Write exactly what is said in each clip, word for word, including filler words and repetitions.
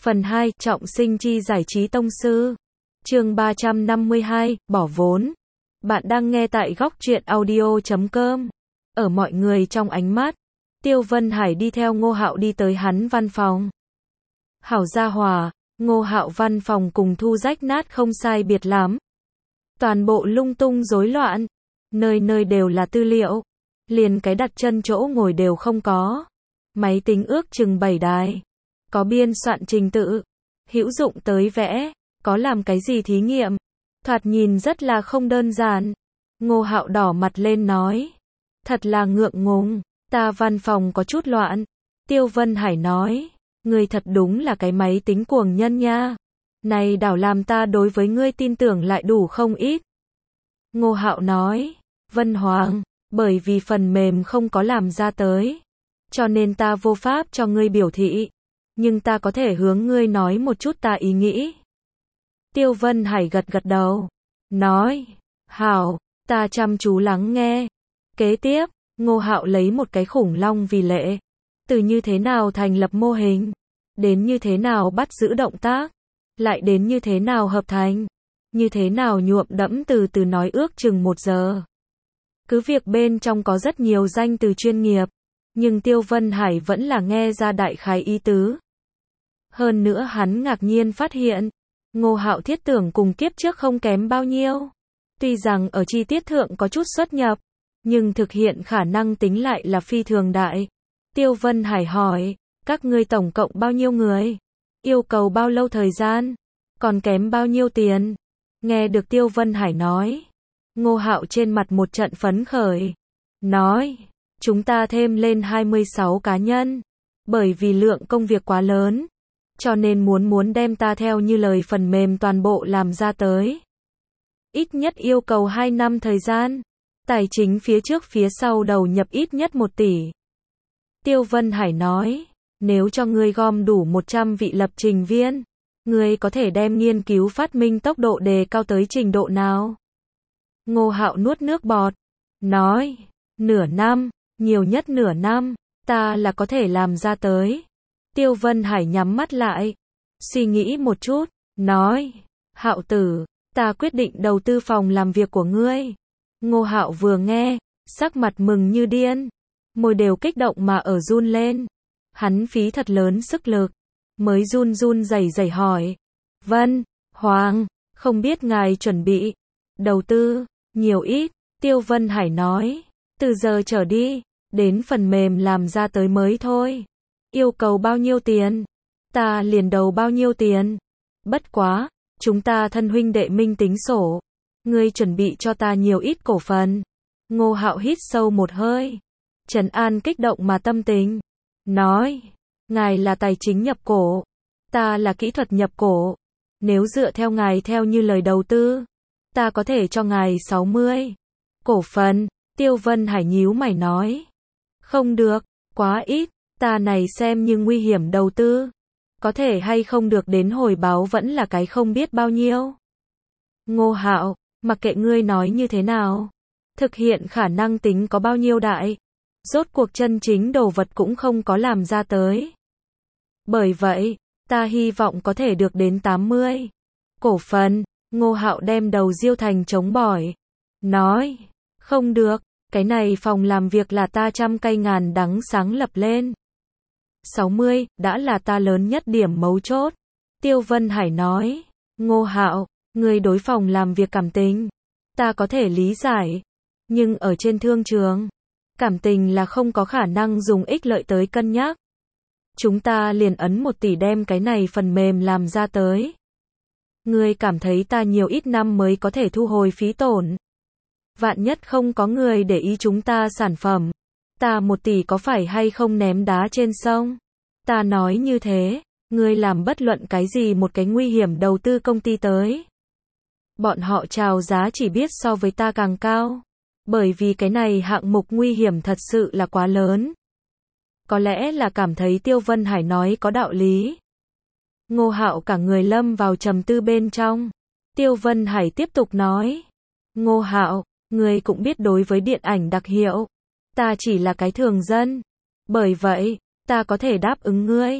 Phần hai, trọng sinh chi giải trí tông sư. Chương ba trăm năm mươi hai, bỏ vốn. Bạn đang nghe tại góc truyện audio chấm com. Ở mọi người trong ánh mắt, Tiêu Vân Hải đi theo Ngô Hạo đi tới hắn văn phòng. Hảo gia hòa, Ngô Hạo văn phòng cùng thu rách nát không sai biệt lắm. Toàn bộ lung tung rối loạn, nơi nơi đều là tư liệu, liền cái đặt chân chỗ ngồi đều không có. Máy tính ước chừng bảy đài, có biên soạn trình tự, hữu dụng tới vẽ, có làm cái gì thí nghiệm, thoạt nhìn rất là không đơn giản. Ngô Hạo đỏ mặt lên nói, thật là ngượng ngùng, ta văn phòng có chút loạn. Tiêu Vân Hải nói, ngươi thật đúng là cái máy tính cuồng nhân nha. Này đảo làm ta đối với ngươi tin tưởng lại đủ không ít. Ngô Hạo nói, Vân Hoàng, bởi vì phần mềm không có làm ra tới, cho nên ta vô pháp cho ngươi biểu thị, nhưng ta có thể hướng ngươi nói một chút ta ý nghĩ. Tiêu Vân Hải gật gật đầu, nói, hảo, ta chăm chú lắng nghe. Kế tiếp, Ngô Hạo lấy một cái khủng long vì lệ, từ như thế nào thành lập mô hình, đến như thế nào bắt giữ động tác, lại đến như thế nào hợp thành, như thế nào nhuộm đẫm từ từ nói ước chừng một giờ. Cứ việc bên trong có rất nhiều danh từ chuyên nghiệp, nhưng Tiêu Vân Hải vẫn là nghe ra đại khái ý tứ. Hơn nữa hắn ngạc nhiên phát hiện, Ngô Hạo thiết tưởng cùng kiếp trước không kém bao nhiêu. Tuy rằng ở chi tiết thượng có chút xuất nhập, nhưng thực hiện khả năng tính lại là phi thường đại. Tiêu Vân Hải hỏi, các ngươi tổng cộng bao nhiêu người? Yêu cầu bao lâu thời gian? Còn kém bao nhiêu tiền? Nghe được Tiêu Vân Hải nói, Ngô Hạo trên mặt một trận phấn khởi. Nói, chúng ta thêm lên hai mươi sáu cá nhân. Bởi vì lượng công việc quá lớn, cho nên muốn muốn đem ta theo như lời phần mềm toàn bộ làm ra tới. Ít nhất yêu cầu hai năm thời gian. Tài chính phía trước phía sau đầu nhập ít nhất một tỷ. Tiêu Vân Hải nói, nếu cho ngươi gom đủ một trăm vị lập trình viên, ngươi có thể đem nghiên cứu phát minh tốc độ đề cao tới trình độ nào? Ngô Hạo nuốt nước bọt, nói, nửa năm, nhiều nhất nửa năm, ta là có thể làm ra tới. Tiêu Vân Hải nhắm mắt lại, suy nghĩ một chút, nói, Hạo tử, ta quyết định đầu tư phòng làm việc của ngươi. Ngô Hạo vừa nghe, sắc mặt mừng như điên, môi đều kích động mà ở run lên. Hắn phí thật lớn sức lực, mới run run rẩy rẩy hỏi, Vân Hoàng, không biết ngài chuẩn bị đầu tư nhiều ít? Tiêu Vân Hải nói, từ giờ trở đi, đến phần mềm làm ra tới mới thôi. Yêu cầu bao nhiêu tiền, ta liền đầu bao nhiêu tiền. Bất quá, chúng ta thân huynh đệ minh tính sổ, ngươi chuẩn bị cho ta nhiều ít cổ phần. Ngô Hạo hít sâu một hơi, trấn an kích động mà tâm tình, nói, ngài là tài chính nhập cổ, ta là kỹ thuật nhập cổ. Nếu dựa theo ngài theo như lời đầu tư, ta có thể cho ngài sáu mươi cổ phần. Tiêu Vân Hải nhíu mày nói, không được, quá ít, ta này xem như nguy hiểm đầu tư, có thể hay không được đến hồi báo vẫn là cái không biết bao nhiêu. Ngô Hạo, mặc kệ ngươi nói như thế nào, thực hiện khả năng tính có bao nhiêu đại, rốt cuộc chân chính đồ vật cũng không có làm ra tới. Bởi vậy, ta hy vọng có thể được đến tám mươi cổ phần. Ngô Hạo đem đầu diêu thành chống bỏi, nói, không được, cái này phòng làm việc là ta trăm cây ngàn đắng sáng lập lên. sáu mươi, đã là ta lớn nhất điểm mấu chốt. Tiêu Vân Hải nói, Ngô Hạo, ngươi đối phòng làm việc cảm tình, ta có thể lý giải, nhưng ở trên thương trường, cảm tình là không có khả năng dùng ích lợi tới cân nhắc. Chúng ta liền ấn một tỷ đem cái này phần mềm làm ra tới. Ngươi cảm thấy ta nhiều ít năm mới có thể thu hồi phí tổn? Vạn nhất không có người để ý chúng ta sản phẩm, ta một tỷ có phải hay không ném đá trên sông? Ta nói như thế, ngươi làm bất luận cái gì một cái nguy hiểm đầu tư công ty tới, bọn họ chào giá chỉ biết so với ta càng cao, bởi vì cái này hạng mục nguy hiểm thật sự là quá lớn. Có lẽ là cảm thấy Tiêu Vân Hải nói có đạo lý, Ngô Hạo cả người lâm vào trầm tư bên trong. Tiêu Vân Hải tiếp tục nói, Ngô Hạo, ngươi cũng biết đối với điện ảnh đặc hiệu, ta chỉ là cái thường dân, bởi vậy, ta có thể đáp ứng ngươi.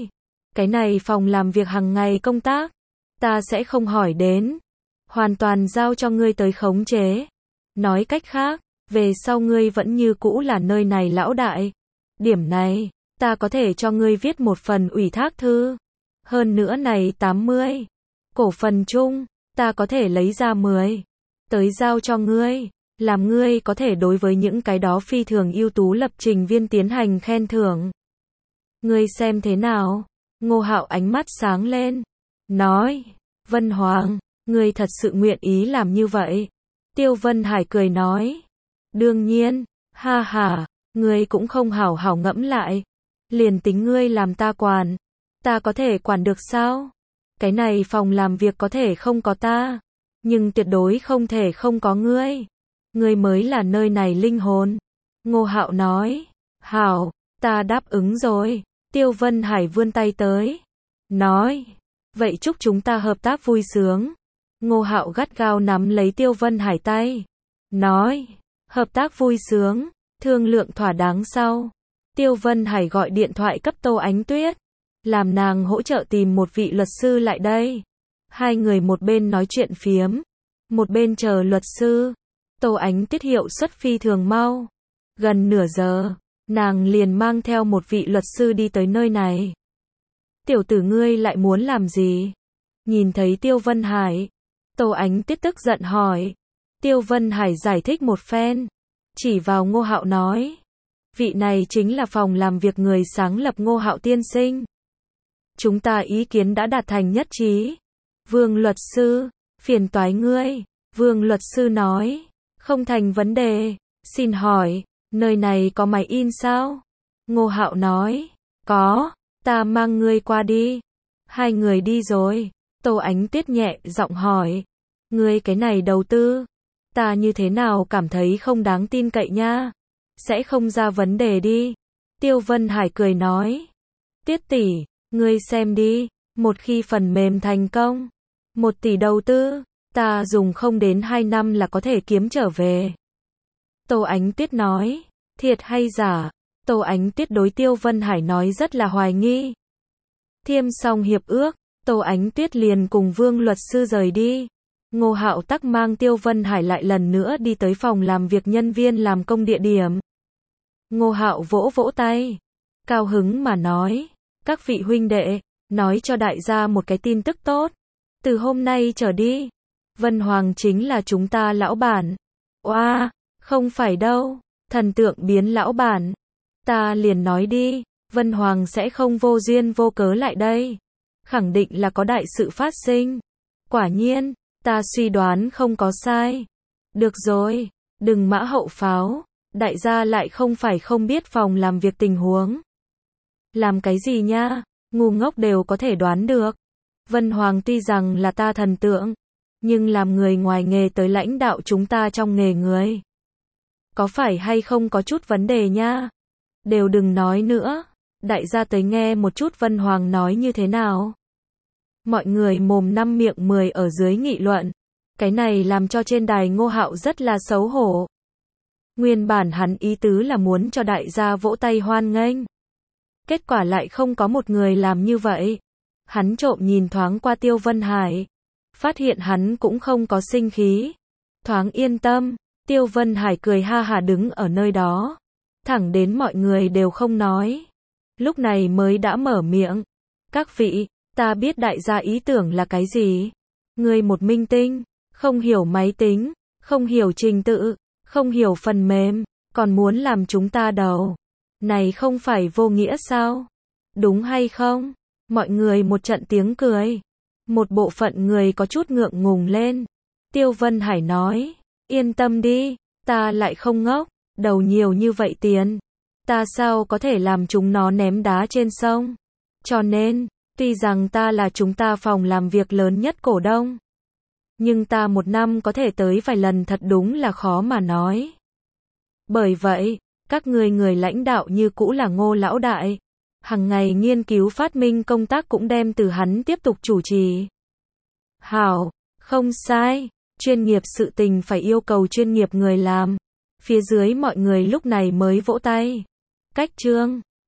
Cái này phòng làm việc hàng ngày công tác, ta sẽ không hỏi đến. Hoàn toàn giao cho ngươi tới khống chế. Nói cách khác, về sau ngươi vẫn như cũ là nơi này lão đại. Điểm này, ta có thể cho ngươi viết một phần ủy thác thư. Hơn nữa này tám mươi. Cổ phần chung, ta có thể lấy ra mười. Tới giao cho ngươi. Làm ngươi có thể đối với những cái đó phi thường ưu tú lập trình viên tiến hành khen thưởng. Ngươi xem thế nào? Ngô Hạo ánh mắt sáng lên. Nói, Vân Hoàng, ngươi thật sự nguyện ý làm như vậy. Tiêu Vân Hải cười nói. Đương nhiên, ha ha, ngươi cũng không hảo hảo ngẫm lại. Liền tính ngươi làm ta quản. Ta có thể quản được sao? Cái này phòng làm việc có thể không có ta. Nhưng tuyệt đối không thể không có ngươi. Ngươi mới là nơi này linh hồn. Ngô Hạo nói. Hảo, ta đáp ứng rồi. Tiêu Vân Hải vươn tay tới. Nói. Vậy chúc chúng ta hợp tác vui sướng. Ngô Hạo gắt gao nắm lấy Tiêu Vân Hải tay. Nói. Hợp tác vui sướng. Thương lượng thỏa đáng sau. Tiêu Vân Hải gọi điện thoại cấp Tô Ánh Tuyết. Làm nàng hỗ trợ tìm một vị luật sư lại đây. Hai người một bên nói chuyện phiếm. Một bên chờ luật sư. Tô Ánh Tuyết hiệu suất phi thường mau. Gần nửa giờ, nàng liền mang theo một vị luật sư đi tới nơi này. Tiểu tử ngươi lại muốn làm gì? Nhìn thấy Tiêu Vân Hải, Tô Ánh Tuyết tức giận hỏi. Tiêu Vân Hải giải thích một phen, chỉ vào Ngô Hạo nói. Vị này chính là phòng làm việc người sáng lập Ngô Hạo tiên sinh. Chúng ta ý kiến đã đạt thành nhất trí. Vương luật sư, phiền toái ngươi. Vương luật sư nói. Không thành vấn đề. Xin hỏi, nơi này có máy in sao? Ngô Hạo nói. Có, ta mang ngươi qua đi. Hai người đi rồi. Tô Ánh Tuyết nhẹ giọng hỏi. Ngươi cái này đầu tư, ta như thế nào cảm thấy không đáng tin cậy nha. Sẽ không ra vấn đề đi. Tiêu Vân Hải cười nói. Tuyết tỷ, ngươi xem đi. Một khi phần mềm thành công, một tỷ đầu tư, ta dùng không đến hai năm là có thể kiếm trở về. Tô Ánh Tuyết nói. Thiệt hay giả? Tô Ánh Tuyết đối Tiêu Vân Hải nói rất là hoài nghi. Thiêm xong hiệp ước, Tô Ánh Tuyết liền cùng Vương luật sư rời đi. Ngô Hạo tắc mang Tiêu Vân Hải lại lần nữa đi tới phòng làm việc nhân viên làm công địa điểm. Ngô Hạo vỗ vỗ tay, cao hứng mà nói. Các vị huynh đệ, nói cho đại gia một cái tin tức tốt. Từ hôm nay trở đi, Vân Hoàng chính là chúng ta lão bản. Oa, wow, không phải đâu, thần tượng biến lão bản. Ta liền nói đi, Vân Hoàng sẽ không vô duyên vô cớ lại đây. Khẳng định là có đại sự phát sinh. Quả nhiên, ta suy đoán không có sai. Được rồi, đừng mã hậu pháo. Đại gia lại không phải không biết phòng làm việc tình huống. Làm cái gì nha, ngu ngốc đều có thể đoán được. Vân Hoàng tuy rằng là ta thần tượng, nhưng làm người ngoài nghề tới lãnh đạo chúng ta trong nghề người. Có phải hay không có chút vấn đề nha? Đều đừng nói nữa. Đại gia tới nghe một chút Vân Hoàng nói như thế nào. Mọi người mồm năm miệng mười ở dưới nghị luận. Cái này làm cho trên đài Ngô Hạo rất là xấu hổ. Nguyên bản hắn ý tứ là muốn cho đại gia vỗ tay hoan nghênh. Kết quả lại không có một người làm như vậy. Hắn trộm nhìn thoáng qua Tiêu Vân Hải. Phát hiện hắn cũng không có sinh khí. Thoáng yên tâm. Tiêu Vân Hải cười ha hà đứng ở nơi đó. Thẳng đến mọi người đều không nói. Lúc này mới đã mở miệng. Các vị, ta biết đại gia ý tưởng là cái gì. Ngươi một minh tinh, không hiểu máy tính, không hiểu trình tự, không hiểu phần mềm, còn muốn làm chúng ta đầu. Này không phải vô nghĩa sao? Đúng hay không? Mọi người một trận tiếng cười. Một bộ phận người có chút ngượng ngùng lên. Tiêu Vân Hải nói. Yên tâm đi, ta lại không ngốc. Đầu nhiều như vậy tiền, ta sao có thể làm chúng nó ném đá trên sông. Cho nên, tuy rằng ta là chúng ta phòng làm việc lớn nhất cổ đông, nhưng ta một năm có thể tới vài lần thật đúng là khó mà nói. Bởi vậy, các người người lãnh đạo như cũ là Ngô lão đại. Hằng ngày nghiên cứu phát minh công tác cũng đem từ hắn tiếp tục chủ trì. Hảo, không sai, chuyên nghiệp sự tình phải yêu cầu chuyên nghiệp người làm. Phía dưới mọi người lúc này mới vỗ tay. Cách chương